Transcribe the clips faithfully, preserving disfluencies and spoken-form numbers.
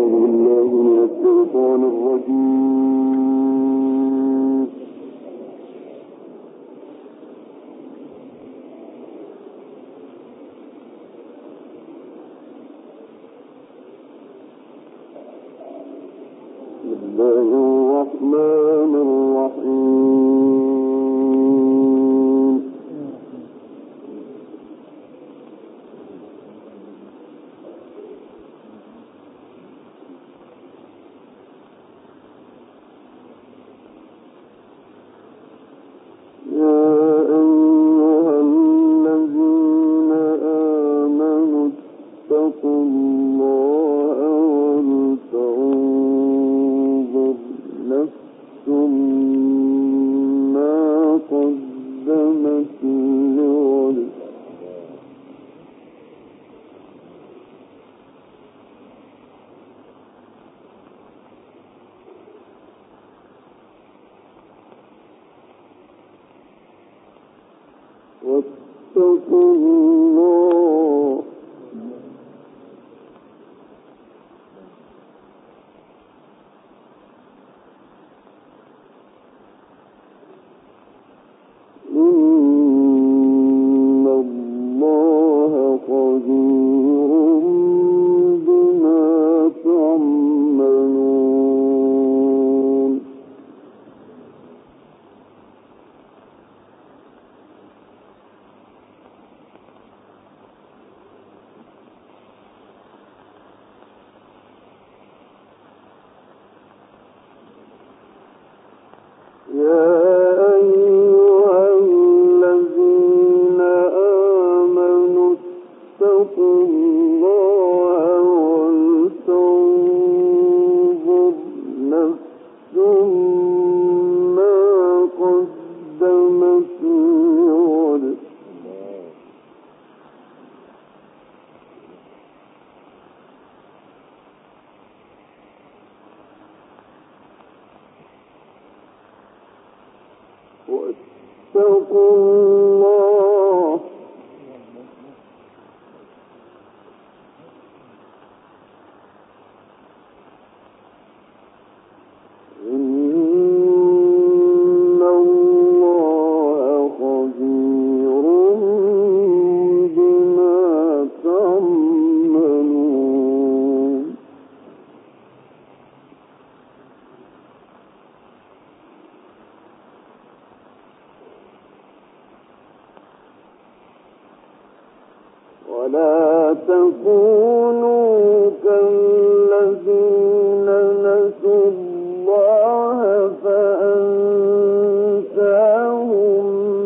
واتقوا الله إن الله خبير بما تعملون يا أيها الذين آمنوا اتقوا الله ولتنظر نفس ما قدمت لغد واتقوا الله إن الله خبير بما تعملون ولا تكونوا كالذين نسوا الله فأنساهم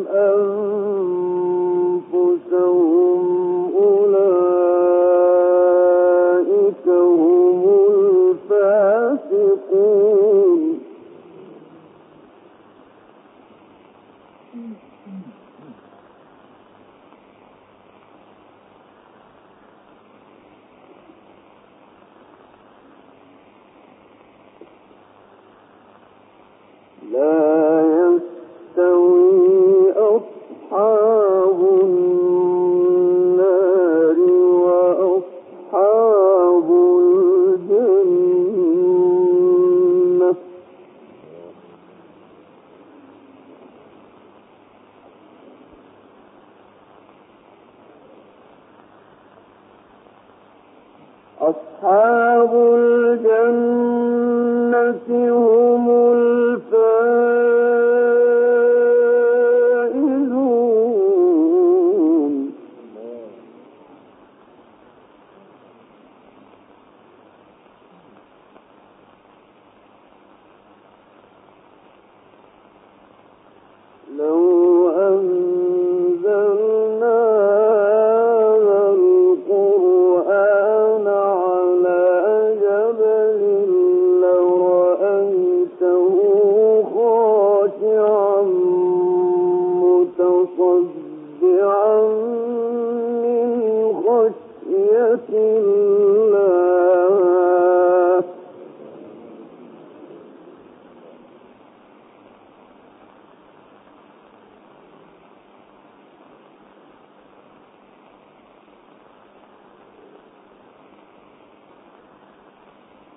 أنفسهم أولئك هم الفاسقون لا يستوي أصحاب النار وأصحاب الجنة أصحاب الجنة هم الفائزون لو أنزلنا هذا القرآن على جبل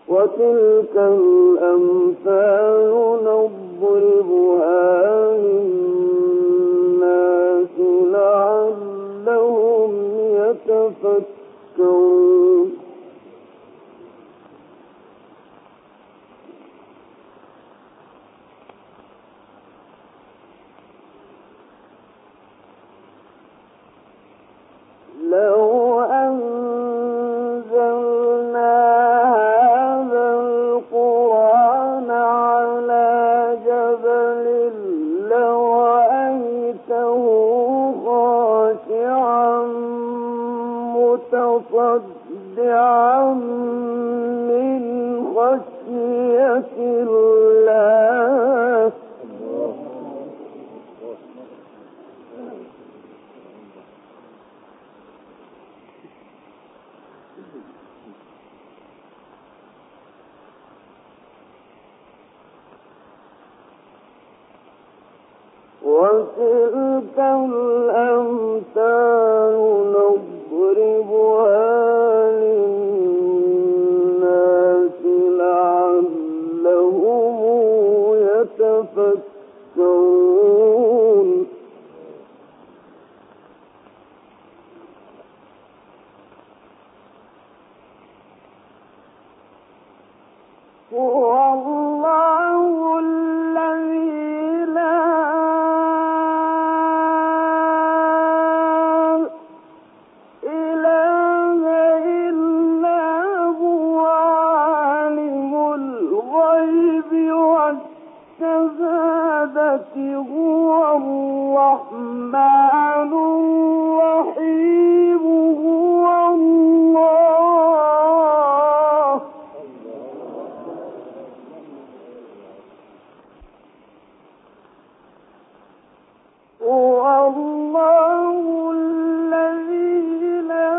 وتلك الأمثال نضربها للناس لعلهم يتفكرون لو أنزلنا هذا القرآن على جبل لرأيته خاشعا متصدعا من خشية الله وتلك الأمثال نضربها للناس لعلهم يتفكرون هو الله الذي لا إله إلا هو عالم الغيب والشهادة هو الرحمن الرحيم هو الله هو الله الذي لا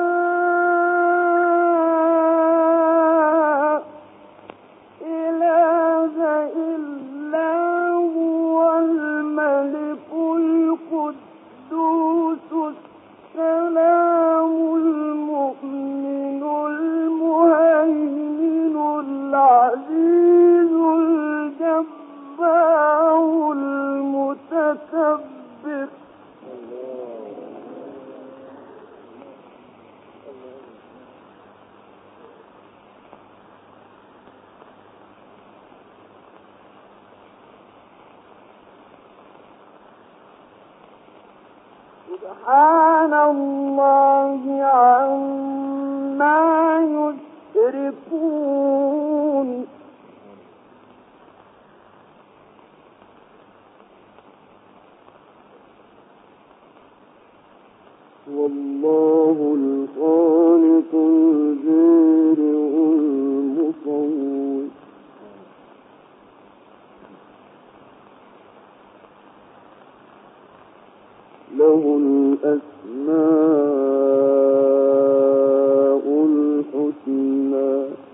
إله إلا هو الملك القدوس السلام المؤمن المهيمن العزيز الجبار المتكبر سبحان الله عما يشركون والله الخالق البارئ المصور له الأسماء الحسنى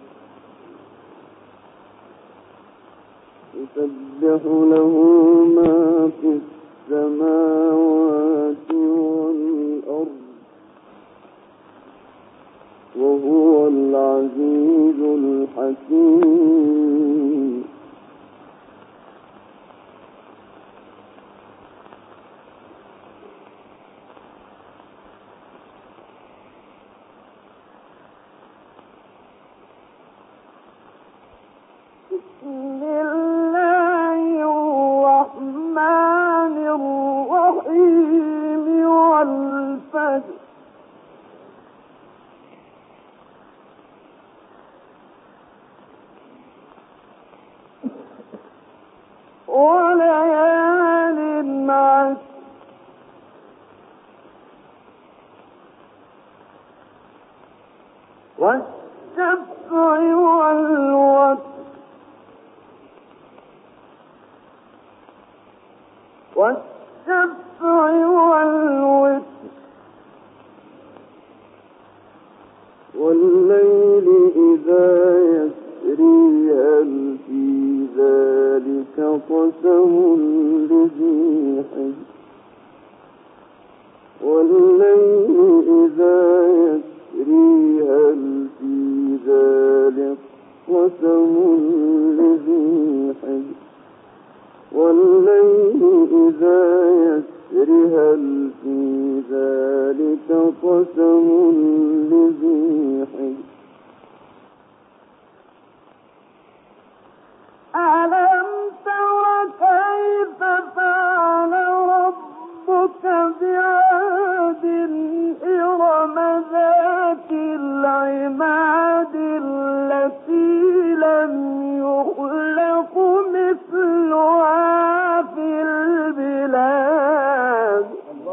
يسبح له ما في السماوات والأرض وهو العزيز الحكيم بسم الله الرحمن الرحيم والفجر وليال عشر والشفع والوتر والشفع والوتر والليل إذا يسري هل في ذلك قسم لذي حجر والليل إذا يسري هل في ذلك قسم لذي حجر والليل إذا يسر هل في ذلك قسم لذي حجر ألم تر كيف فعل ربك بعاد إرم ذات العماد التي لم يخلق مثلها في البلاد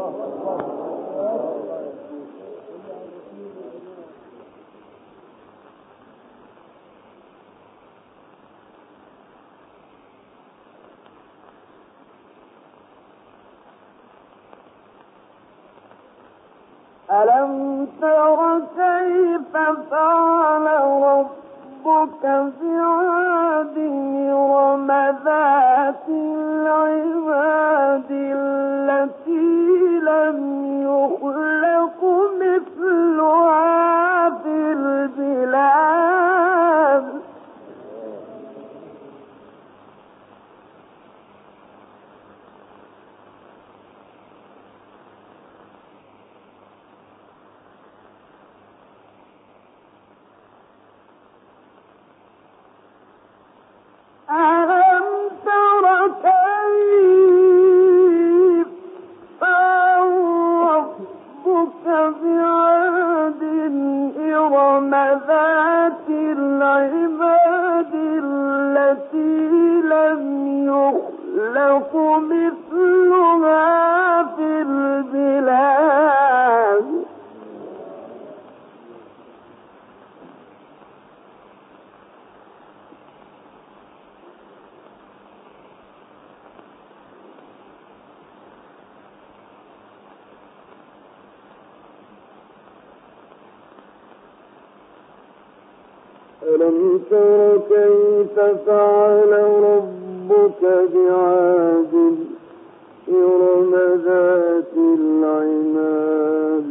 ألم تر كيف فعل ربك بعاد إرم ذات العماد التي لم يخلق مثلها في البلاد ألم تر كيف فعل ربك بعاد إرم ذات العماد التي لم يخلق مثلها في البلاد ألم تر كيف فعل ربك بعاد إرم ذات العماد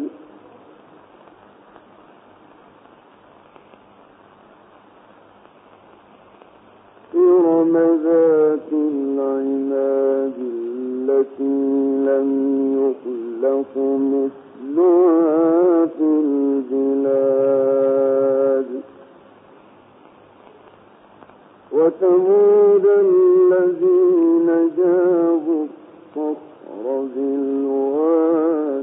إرم ذات العماد التي لم يخلق مثلها في البلاد وثمود الذين جابوا الصخر بالواد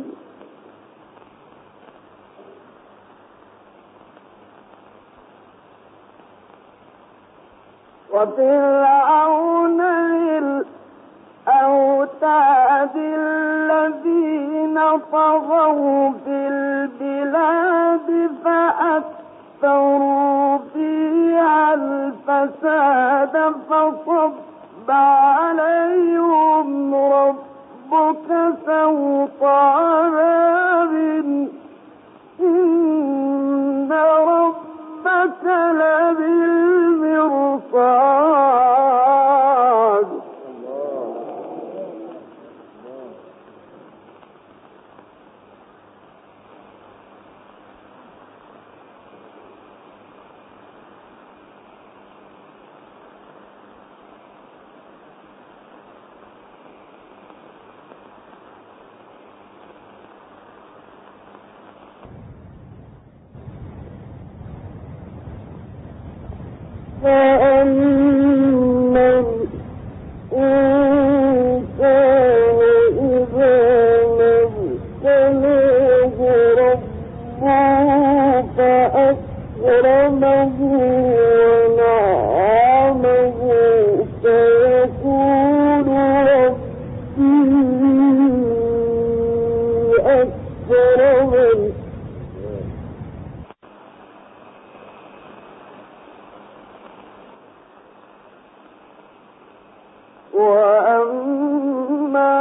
وفرعون ذي الأوتاد الذين طغوا في البلاد فأكثروا فيها الفساد فصب عليهم ربك سوط عذاب إن ربك لبالمرصاد فأما الإنسان إذا ما ابتلاه ربه فأكرمه ونعمه فيقول ربي أكرمن وأما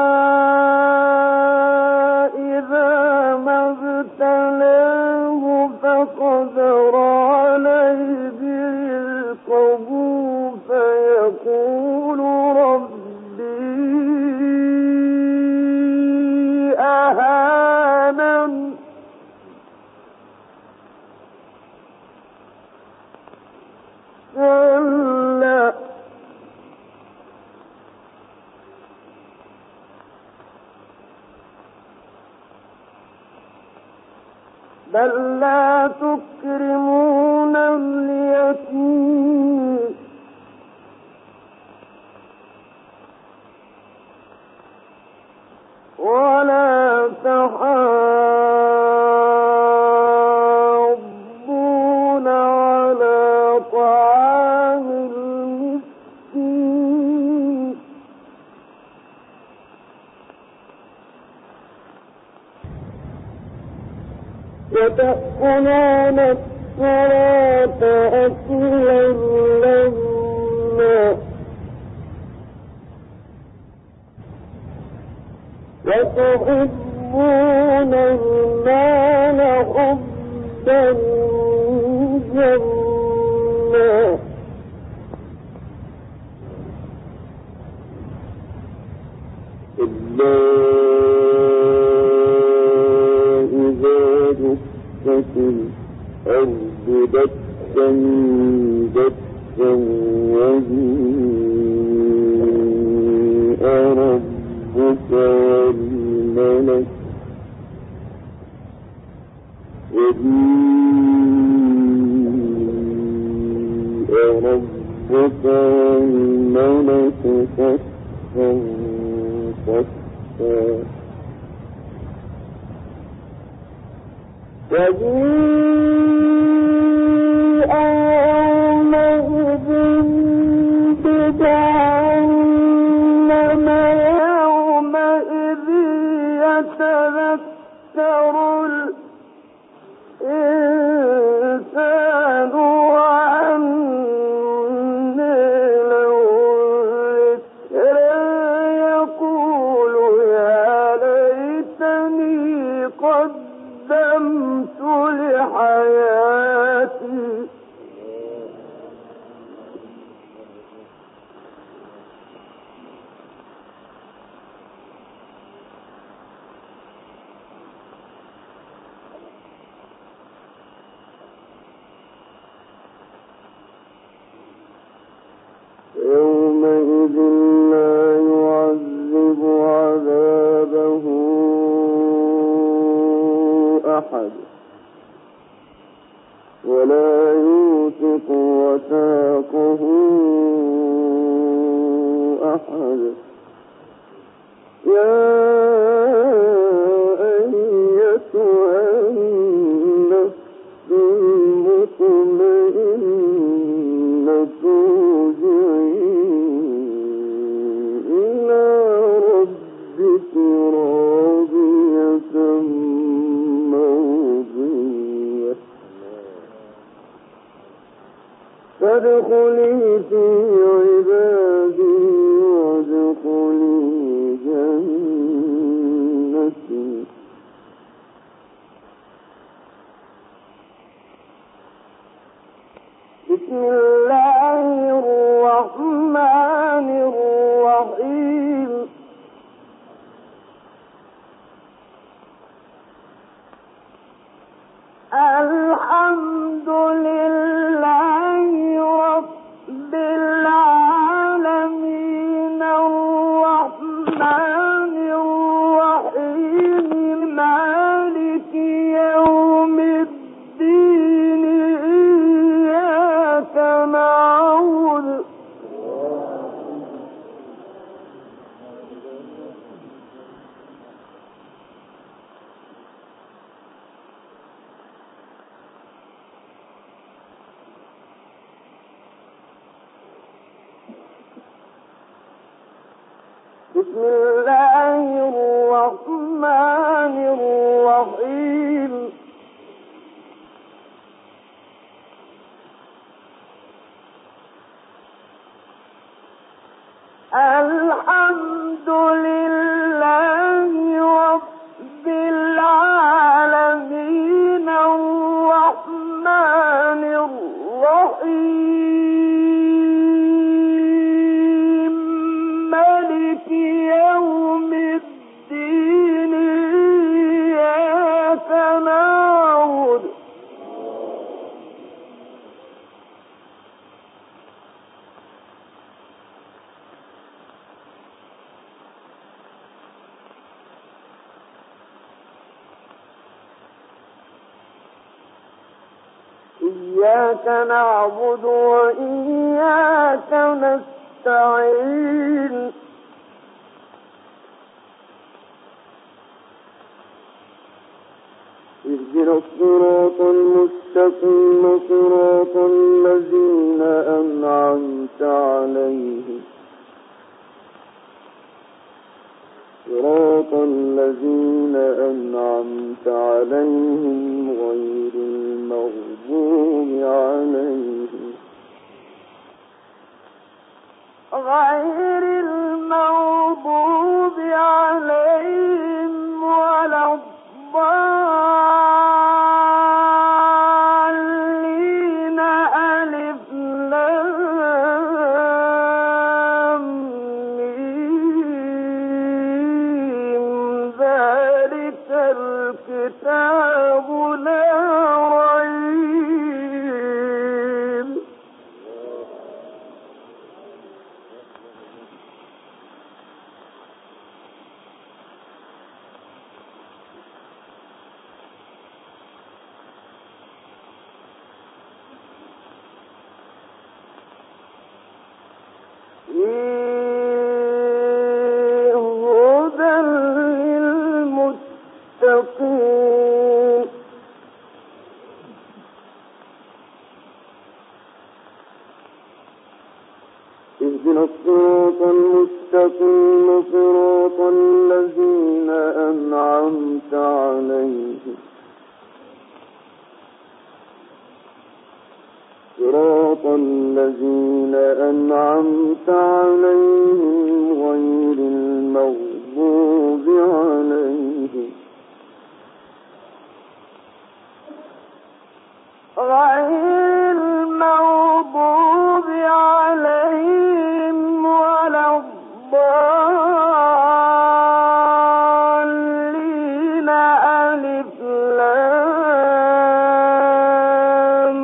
إذا ما ابتلاه فقدر عليه رزقه فيقول ربي أهانن كلا بل لا تكرمون اليتيم ولا تحاضون على طعام المسكين وتأكلون التراث أكلا لما وتحبون المال حبا جما إلا إذا دكت الأرض دكا دكا وجيء ربك والملك وجيء ربك والملك صفا صفا وجيء يومئذ بجهنم يومئذ يتذكر الإنسان وأنى له الذكرى يقول يا ليتني قدمت لحياتي يومئذ لا يعذب عذابه أحد ولا يوثق وثاقه أحد يا أيتها النفس المطمئنة ارجعي إلى ربك راضية مرضية فادخلي في عبادي وادخلي جنتي بسم الله الرحمن الرحيم الحمد لله رب العالمين الرحمن الرحيم مالك يوم الدين إياك نعبد بسم الله الرحمن الرحيم الحمد لله رب العالمين الرحمن الرحيم مالك يوم الدين إياك نعبد إياك نعبد وإياك نستعين اهدنا الصراط المستقيم صراط الذين أنعمت عليهم صراط الذين أنعمت عليهم غير المغضوب عليهم غير المغضوب عليهم ولا الضالين ألف لام ميم ذلك الكتاب لا ريب هدى للمتقين اهدنا الصراط المستقيم صراط الذين أنعمت عليهم صراط الذين أنعمت عليهم غير المغضوب عليهم غير المغضوب عليهم ولا الضالين ألف لام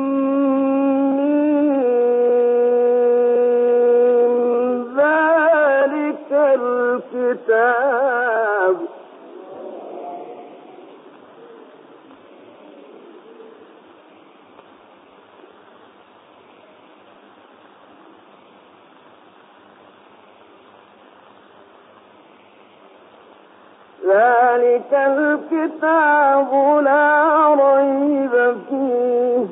ميم ذلك الكتاب ذلك الكتاب لا ريب فيه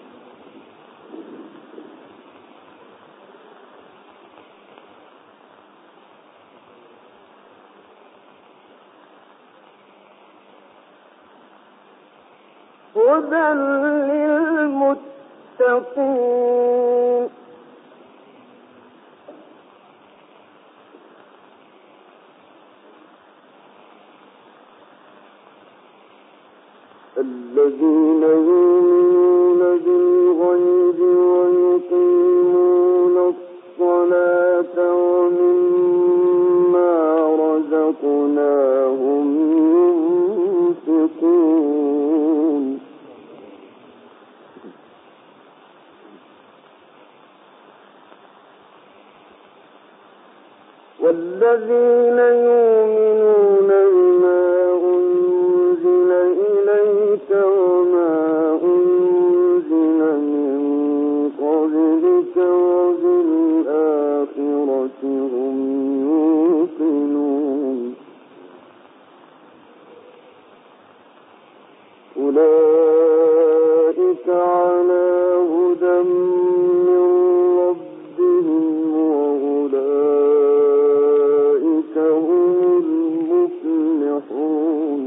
هدى للمتقين الذين يؤمنون بالغيب ويقيمون الصلاة ومما رزقناهم ينفقون والذين يؤمنون بما أنزل إليك وما أنزل من قبلك وبالآخرة هم يوقنون أولئك على هدى من ربهم وأولئك هم المفلحون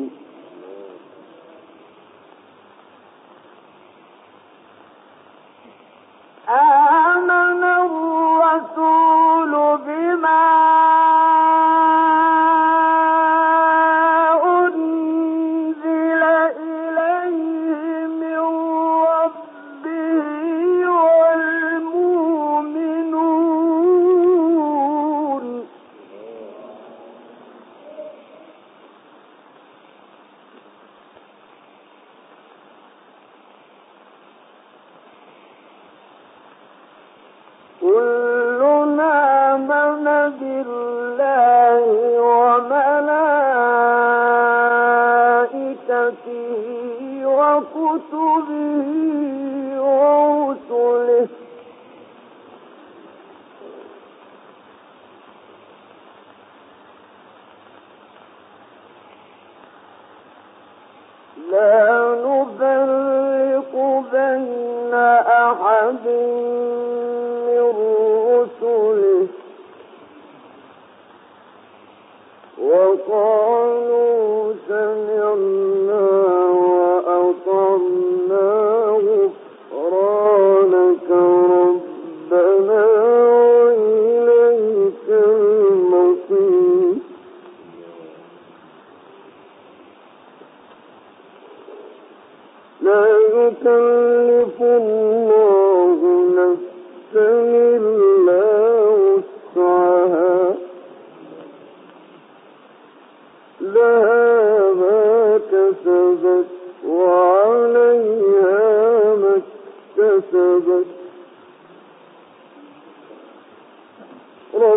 آمن الرسول بما أنزل إليه من ربه والمؤمنون كلنا آمن بالله وملائكته وكتبه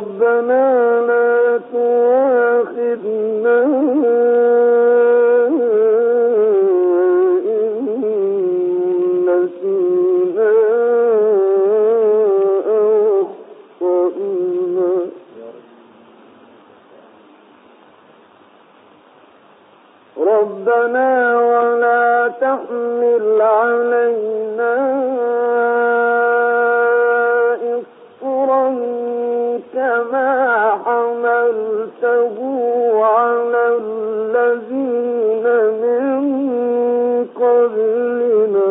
ربنا لا تؤاخذنا إن نسينا أو أخطأنا ربنا ولا تحمل علينا إصرا كما حملته على الذين من قبلنا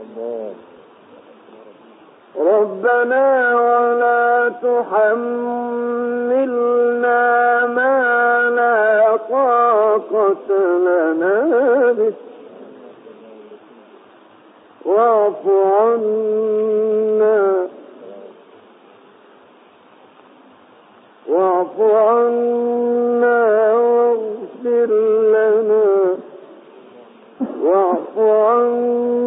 ربنا ولا تحملنا ما لا طاقة لنا به واعف عنا واعف عنا واغفر لنا واعف عنا